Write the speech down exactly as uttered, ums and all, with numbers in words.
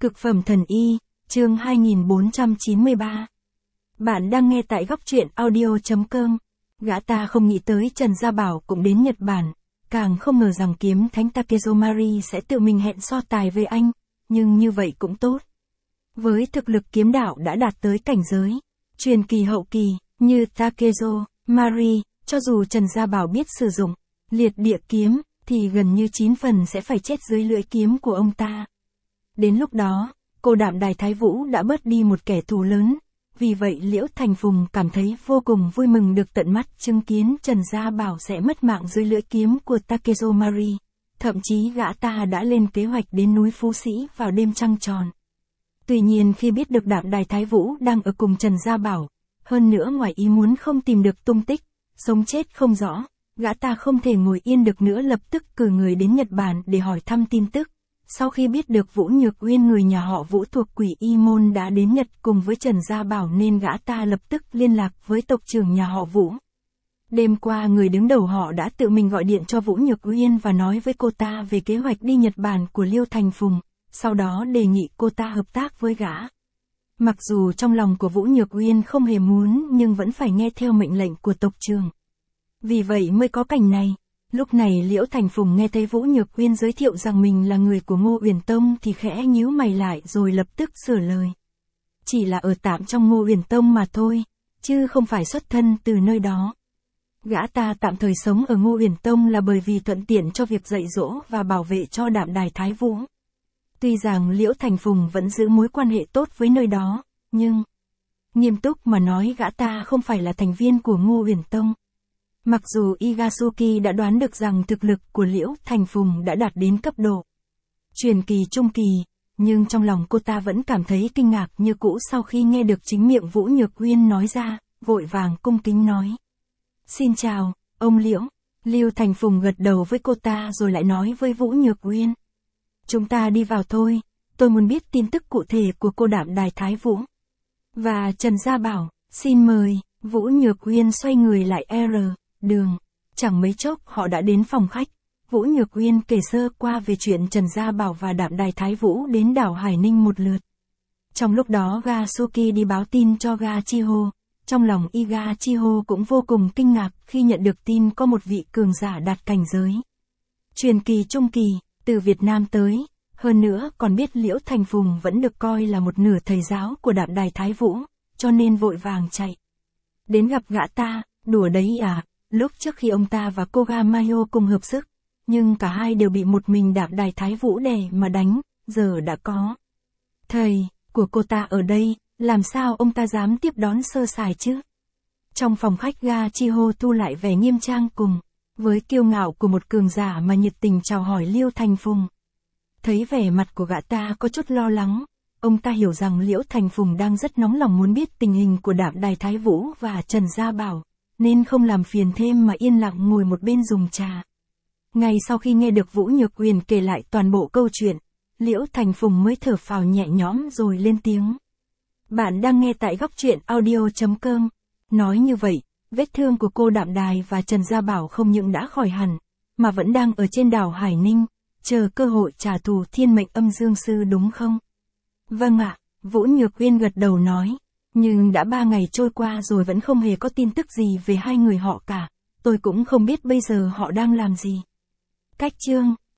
Cực phẩm thần y, chương hai nghìn bốn trăm chín mươi ba. Bạn đang nghe tại góc truyện audio chấm com. Gã ta không nghĩ tới Trần Gia Bảo cũng đến Nhật Bản, càng không ngờ rằng kiếm thánh Takezo Mari sẽ tự mình hẹn so tài với anh, nhưng như vậy cũng tốt. Với thực lực kiếm đạo đã đạt tới cảnh giới truyền kỳ hậu kỳ, như Takezo Mari, cho dù Trần Gia Bảo biết sử dụng liệt địa kiếm, thì gần như chín phần sẽ phải chết dưới lưỡi kiếm của ông ta. Đến lúc đó, cô Đạm Đài Thái Vũ đã bớt đi một kẻ thù lớn, vì vậy Liễu Thành Phùng cảm thấy vô cùng vui mừng được tận mắt chứng kiến Trần Gia Bảo sẽ mất mạng dưới lưỡi kiếm của Takezo Mari. Thậm chí gã ta đã lên kế hoạch đến núi Phú Sĩ vào đêm trăng tròn. Tuy nhiên khi biết được Đạm Đài Thái Vũ đang ở cùng Trần Gia Bảo, hơn nữa ngoài ý muốn không tìm được tung tích, sống chết không rõ, gã ta không thể ngồi yên được nữa, lập tức cử người đến Nhật Bản để hỏi thăm tin tức. Sau khi biết được Vũ Nhược Uyên người nhà họ Vũ thuộc Quỷ Y Môn đã đến Nhật cùng với Trần Gia Bảo, nên gã ta lập tức liên lạc với tộc trưởng nhà họ Vũ. Đêm qua người đứng đầu họ đã tự mình gọi điện cho Vũ Nhược Uyên và nói với cô ta về kế hoạch đi Nhật Bản của Liêu Thành Phùng, sau đó đề nghị cô ta hợp tác với gã. Mặc dù trong lòng của Vũ Nhược Uyên không hề muốn, nhưng vẫn phải nghe theo mệnh lệnh của tộc trưởng. Vì vậy mới có cảnh này. Lúc này Liễu Thành Phùng nghe thấy Vũ Nhược Uyên giới thiệu rằng mình là người của Ngô Uyển Tông thì khẽ nhíu mày lại rồi lập tức sửa lời. Chỉ là ở tạm trong Ngô Uyển Tông mà thôi, chứ không phải xuất thân từ nơi đó. Gã ta tạm thời sống ở Ngô Uyển Tông là bởi vì thuận tiện cho việc dạy dỗ và bảo vệ cho Đạm Đài Thái Vũ. Tuy rằng Liễu Thành Phùng vẫn giữ mối quan hệ tốt với nơi đó, nhưng nghiêm túc mà nói gã ta không phải là thành viên của Ngô Uyển Tông. Mặc dù Igasuki đã đoán được rằng thực lực của Liễu Thành Phùng đã đạt đến cấp độ truyền kỳ trung kỳ, nhưng trong lòng cô ta vẫn cảm thấy kinh ngạc như cũ sau khi nghe được chính miệng Vũ Nhược Uyên nói ra, vội vàng cung kính nói. Xin chào, ông Liễu. Liêu Thành Phùng gật đầu với cô ta rồi lại nói với Vũ Nhược Uyên. Chúng ta đi vào thôi, tôi muốn biết tin tức cụ thể của cô Đạm Đài Thái Vũ. Và Trần Gia Bảo, xin mời. Vũ Nhược Uyên xoay người lại R. Đường. Chẳng mấy chốc họ đã đến phòng khách. Vũ Nhược Uyên kể sơ qua về chuyện Trần Gia Bảo và Đạm Đài Thái Vũ đến đảo Hải Ninh một lượt. Trong lúc đó Gasuki đi báo tin cho Ga Chiho. Trong lòng Iga Chiho cũng vô cùng kinh ngạc khi nhận được tin có một vị cường giả đạt cảnh giới truyền kỳ trung kỳ từ Việt Nam tới. Hơn nữa còn biết Liễu Thành Phùng vẫn được coi là một nửa thầy giáo của Đạm Đài Thái Vũ, cho nên vội vàng chạy đến gặp gã ta. Đùa đấy à? Lúc trước khi ông ta và Koga Mayo cùng hợp sức, nhưng cả hai đều bị một mình Đạm Đài Thái Vũ đè mà đánh, giờ đã có thầy của cô ta ở đây, làm sao ông ta dám tiếp đón sơ sài chứ? Trong phòng khách Ga Chiho thu lại vẻ nghiêm trang cùng với kiêu ngạo của một cường giả mà nhiệt tình chào hỏi Liêu Thành Phùng. Thấy vẻ mặt của gã ta có chút lo lắng, ông ta hiểu rằng Liễu Thành Phùng đang rất nóng lòng muốn biết tình hình của Đạm Đài Thái Vũ và Trần Gia Bảo, nên không làm phiền thêm mà yên lặng ngồi một bên dùng trà. Ngay sau khi nghe được Vũ Nhược Uyên kể lại toàn bộ câu chuyện, Liễu Thành Phùng mới thở phào nhẹ nhõm rồi lên tiếng. Bạn đang nghe tại góc truyện audio chấm com. Nói như vậy, vết thương của cô Đạm Đài và Trần Gia Bảo không những đã khỏi hẳn, mà vẫn đang ở trên đảo Hải Ninh, chờ cơ hội trả thù Thiên Mệnh Âm Dương Sư đúng không? Vâng ạ, Vũ Nhược Uyên gật đầu nói. Nhưng đã ba ngày trôi qua rồi vẫn không hề có tin tức gì về hai người họ cả. Tôi cũng không biết bây giờ họ đang làm gì. Cách chương